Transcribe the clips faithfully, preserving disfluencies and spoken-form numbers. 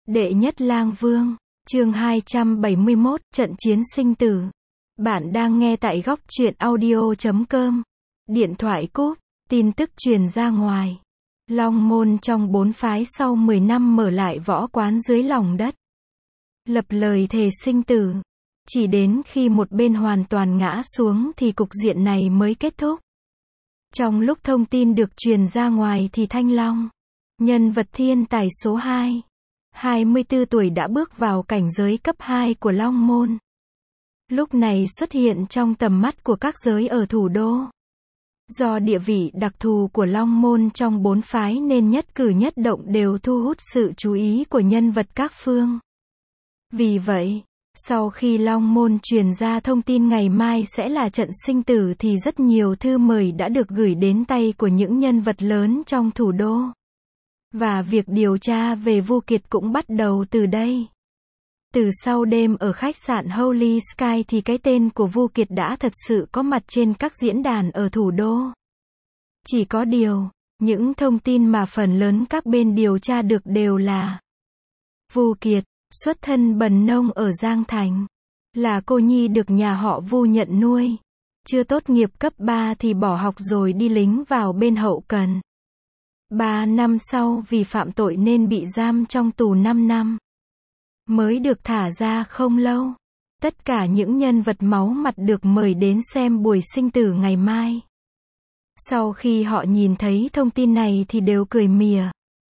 Đệ nhất lang vương, chương hai trăm bảy mươi mốt, trận chiến sinh tử. Bạn đang nghe tại góc truyện audio chấm com. Điện thoại cúp, tin tức truyền ra ngoài. Long môn trong bốn phái sau mười năm mở lại võ quán dưới lòng đất. Lập lời thề sinh tử. Chỉ đến khi một bên hoàn toàn ngã xuống thì cục diện này mới kết thúc. Trong lúc thông tin được truyền ra ngoài thì Thanh Long, nhân vật thiên tài số hai, hai mươi tư tuổi đã bước vào cảnh giới cấp hai của Long Môn. Lúc này xuất hiện trong tầm mắt của các giới ở thủ đô. Do địa vị đặc thù của Long Môn trong bốn phái nên nhất cử nhất động đều thu hút sự chú ý của nhân vật các phương. Vì vậy, sau khi Long Môn truyền ra thông tin ngày mai sẽ là trận sinh tử thì rất nhiều thư mời đã được gửi đến tay của những nhân vật lớn trong thủ đô. Và việc điều tra về Vu Kiệt cũng bắt đầu từ đây. Từ sau đêm ở khách sạn Holy Sky thì cái tên của Vu Kiệt đã thật sự có mặt trên các diễn đàn ở thủ đô. Chỉ có điều, những thông tin mà phần lớn các bên điều tra được đều là Vu Kiệt, xuất thân bần nông ở Giang Thành, là cô nhi được nhà họ Vu nhận nuôi, chưa tốt nghiệp cấp ba thì bỏ học rồi đi lính vào bên hậu cần. Ba năm sau vì phạm tội nên bị giam trong tù năm năm. Mới được thả ra không lâu. Tất cả những nhân vật máu mặt được mời đến xem buổi sinh tử ngày mai. Sau khi họ nhìn thấy thông tin này thì đều cười mỉa.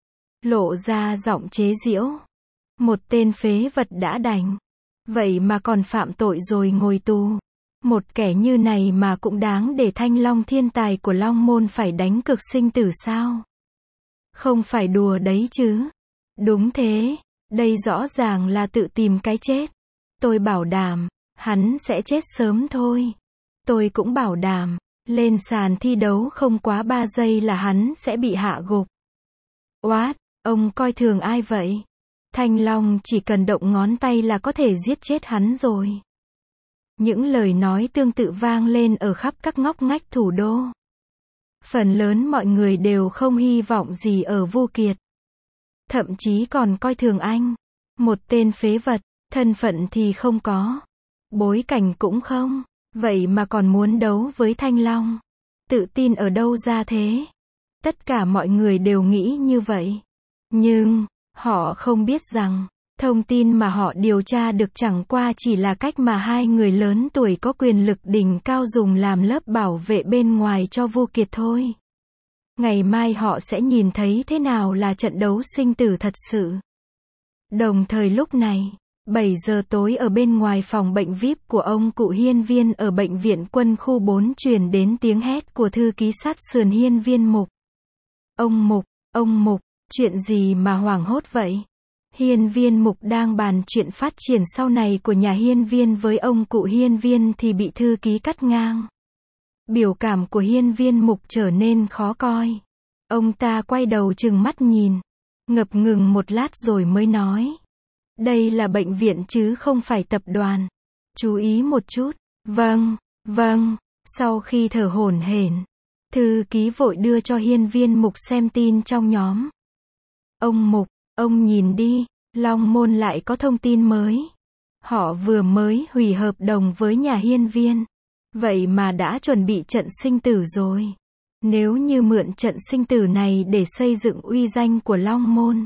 Lộ ra giọng chế giễu. Một tên phế vật đã đành. Vậy mà còn phạm tội rồi ngồi tù. Một kẻ như này mà cũng đáng để Thanh Long thiên tài của Long Môn phải đánh cược sinh tử sao? Không phải đùa đấy chứ. Đúng thế, đây rõ ràng là tự tìm cái chết. Tôi bảo đảm, hắn sẽ chết sớm thôi. Tôi cũng bảo đảm, lên sàn thi đấu không quá ba giây là hắn sẽ bị hạ gục. What, ông coi thường ai vậy? Thanh Long chỉ cần động ngón tay là có thể giết chết hắn rồi. Những lời nói tương tự vang lên ở khắp các ngóc ngách thủ đô. Phần lớn mọi người đều không hy vọng gì ở Vu Kiệt. Thậm chí còn coi thường anh. Một tên phế vật, thân phận thì không có. Bối cảnh cũng không. Vậy mà còn muốn đấu với Thanh Long. Tự tin ở đâu ra thế? Tất cả mọi người đều nghĩ như vậy. Nhưng, họ không biết rằng, thông tin mà họ điều tra được chẳng qua chỉ là cách mà hai người lớn tuổi có quyền lực đỉnh cao dùng làm lớp bảo vệ bên ngoài cho Vu Kiệt thôi. Ngày mai họ sẽ nhìn thấy thế nào là trận đấu sinh tử thật sự. Đồng thời lúc này, bảy giờ tối ở bên ngoài phòng bệnh vi ai pi của ông cụ Hiên Viên ở bệnh viện quân khu bốn truyền đến tiếng hét của thư ký sát sườn Hiên Viên Mục. Ông Mục, ông Mục, chuyện gì mà hoảng hốt vậy? Hiên Viên Mục đang bàn chuyện phát triển sau này của nhà Hiên Viên với ông cụ Hiên Viên thì bị thư ký cắt ngang. Biểu cảm của Hiên Viên Mục trở nên khó coi. Ông ta quay đầu trừng mắt nhìn, ngập ngừng một lát rồi mới nói. Đây là bệnh viện chứ không phải tập đoàn. Chú ý một chút. Vâng, vâng. Sau khi thở hổn hển, thư ký vội đưa cho Hiên Viên Mục xem tin trong nhóm. Ông Mục, ông nhìn đi, Long Môn lại có thông tin mới. Họ vừa mới hủy hợp đồng với nhà Hiên Viên. Vậy mà đã chuẩn bị trận sinh tử rồi. Nếu như mượn trận sinh tử này để xây dựng uy danh của Long Môn.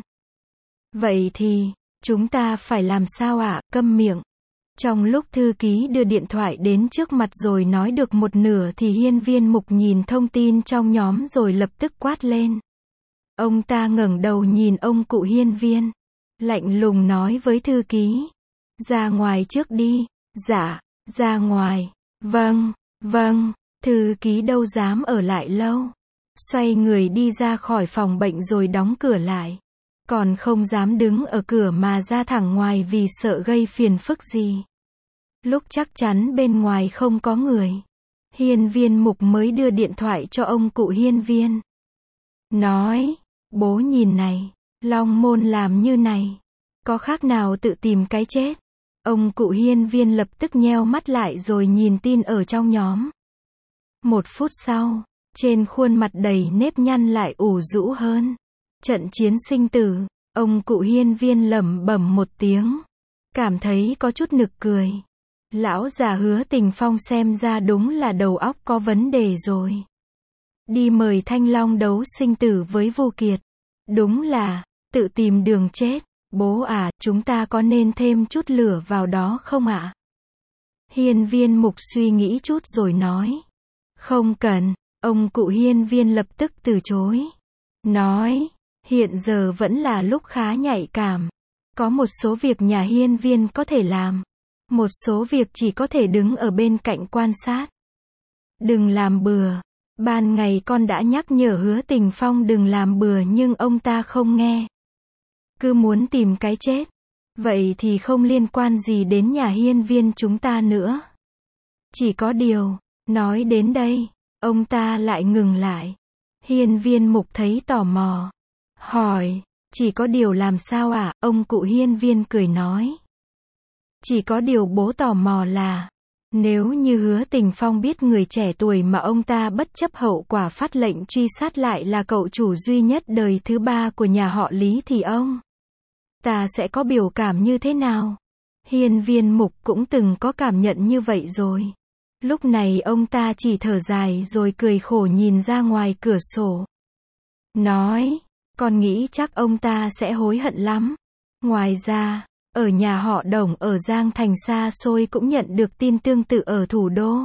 Vậy thì, chúng ta phải làm sao ạ? Câm miệng. Trong lúc thư ký đưa điện thoại đến trước mặt rồi nói được một nửa thì Hiên Viên Mục nhìn thông tin trong nhóm rồi lập tức quát lên. Ông ta ngẩng đầu nhìn ông cụ Hiên Viên. Lạnh lùng nói với thư ký. Ra ngoài trước đi. Dạ, ra ngoài. Vâng, vâng. Thư ký đâu dám ở lại lâu. Xoay người đi ra khỏi phòng bệnh rồi đóng cửa lại. Còn không dám đứng ở cửa mà ra thẳng ngoài vì sợ gây phiền phức gì. Lúc chắc chắn bên ngoài không có người, Hiên Viên Mục mới đưa điện thoại cho ông cụ Hiên Viên. Nói, bố nhìn này, Long Môn làm như này, có khác nào tự tìm cái chết. Ông cụ Hiên Viên lập tức nheo mắt lại rồi nhìn tin ở trong nhóm. Một phút sau, trên khuôn mặt đầy nếp nhăn lại ủ rũ hơn. Trận chiến sinh tử, Ông cụ hiên viên lẩm bẩm một tiếng. Cảm thấy có chút nực cười. Lão già Hứa Tình Phong xem ra đúng là đầu óc có vấn đề rồi. Đi mời Thanh Long đấu sinh tử với Vu Kiệt. Đúng là, tự tìm đường chết. Bố à, chúng ta có nên thêm chút lửa vào đó không ạ? Hiên viên mục suy nghĩ chút rồi nói. Không cần, ông cụ hiên viên lập tức từ chối. Nói, hiện giờ vẫn là lúc khá nhạy cảm. Có một số việc nhà hiên viên có thể làm. Một số việc chỉ có thể đứng ở bên cạnh quan sát. Đừng làm bừa. Ban ngày con đã nhắc nhở Hứa Tình Phong đừng làm bừa nhưng ông ta không nghe. Cứ muốn tìm cái chết. Vậy thì không liên quan gì đến nhà hiên viên chúng ta nữa. Chỉ có điều, nói đến đây, ông ta lại ngừng lại. Hiên viên mục thấy tò mò. Hỏi, chỉ có điều làm sao à? Ông cụ hiên viên cười nói. Chỉ có điều bố tò mò là, nếu như Hứa Tình Phong biết người trẻ tuổi mà ông ta bất chấp hậu quả phát lệnh truy sát lại là cậu chủ duy nhất đời thứ ba của nhà họ Lý thì ông ta sẽ có biểu cảm như thế nào? Hiên viên mục cũng từng có cảm nhận như vậy rồi. Lúc này ông ta chỉ thở dài rồi cười khổ nhìn ra ngoài cửa sổ. Nói, con nghĩ chắc ông ta sẽ hối hận lắm. Ngoài ra, ở nhà họ Đồng ở Giang Thành xa xôi cũng nhận được tin tương tự ở thủ đô.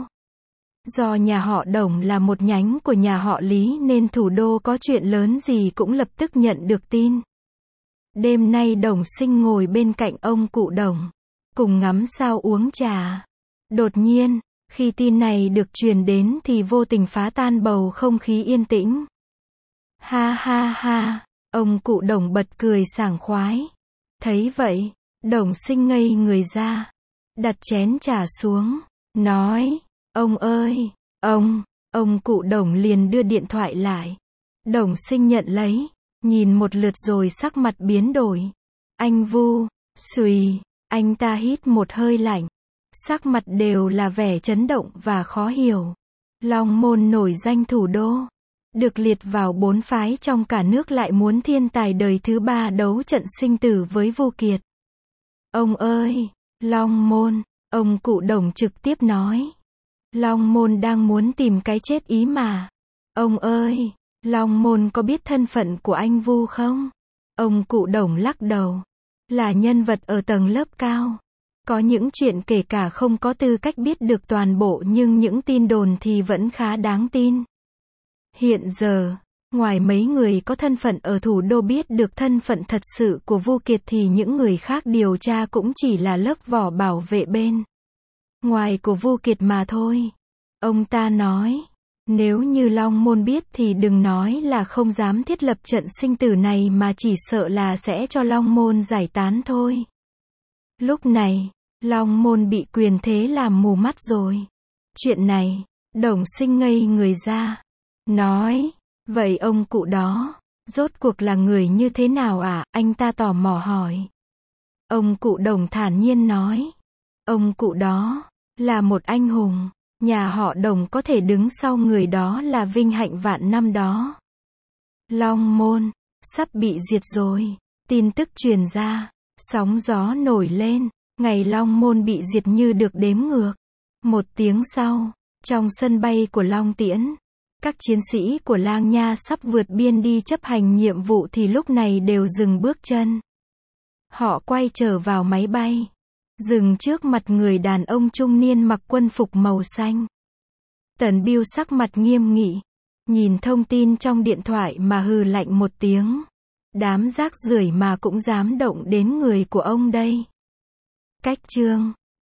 Do nhà họ Đồng là một nhánh của nhà họ Lý nên thủ đô có chuyện lớn gì cũng lập tức nhận được tin. Đêm nay Đồng Sinh ngồi bên cạnh ông cụ Đồng, cùng ngắm sao uống trà. Đột nhiên, khi tin này được truyền đến thì vô tình phá tan bầu không khí yên tĩnh. Ha ha ha, ông cụ Đồng bật cười sảng khoái. Thấy vậy, Đồng Sinh ngây người ra, đặt chén trà xuống, nói, ông ơi, ông, ông cụ Đồng liền đưa điện thoại lại. Đồng Sinh nhận lấy, nhìn một lượt rồi sắc mặt biến đổi. Anh Vu, xùy, anh ta hít một hơi lạnh. Sắc mặt đều là vẻ chấn động và khó hiểu. Long Môn nổi danh thủ đô, được liệt vào bốn phái trong cả nước lại muốn thiên tài đời thứ ba đấu trận sinh tử với Vu Kiệt. Ông ơi, Long Môn, ông cụ Đồng trực tiếp nói. Long Môn đang muốn tìm cái chết ý mà. Ông ơi, Long Môn có biết thân phận của anh Vu không? Ông cụ Đồng lắc đầu. Là nhân vật ở tầng lớp cao. Có những chuyện kể cả không có tư cách biết được toàn bộ nhưng những tin đồn thì vẫn khá đáng tin. Hiện giờ, ngoài mấy người có thân phận ở thủ đô biết được thân phận thật sự của Vu Kiệt thì những người khác điều tra cũng chỉ là lớp vỏ bảo vệ bên ngoài của Vu Kiệt mà thôi. Ông ta nói, nếu như Long Môn biết thì đừng nói là không dám thiết lập trận sinh tử này mà chỉ sợ là sẽ cho Long Môn giải tán thôi. Lúc này, Long Môn bị quyền thế làm mù mắt rồi. Chuyện này, Đồng Sinh ngây người ra. Nói, vậy ông cụ đó, rốt cuộc là người như thế nào à? Anh ta tò mò hỏi. Ông cụ Đồng thản nhiên nói. Ông cụ đó, là một anh hùng. Nhà họ Đồng có thể đứng sau người đó là vinh hạnh vạn năm đó. Long Môn, sắp bị diệt rồi. Tin tức truyền ra, sóng gió nổi lên. Ngày Long Môn bị diệt như được đếm ngược. Một tiếng sau, trong sân bay của Long Tiễn, các chiến sĩ của Lang Nha sắp vượt biên đi chấp hành nhiệm vụ thì lúc này đều dừng bước chân. Họ quay trở vào máy bay, dừng trước mặt người đàn ông trung niên mặc quân phục màu xanh. Tần Biêu sắc mặt nghiêm nghị, nhìn thông tin trong điện thoại mà hừ lạnh một tiếng. Đám rác rưởi mà cũng dám động đến người của ông đây. Cách chương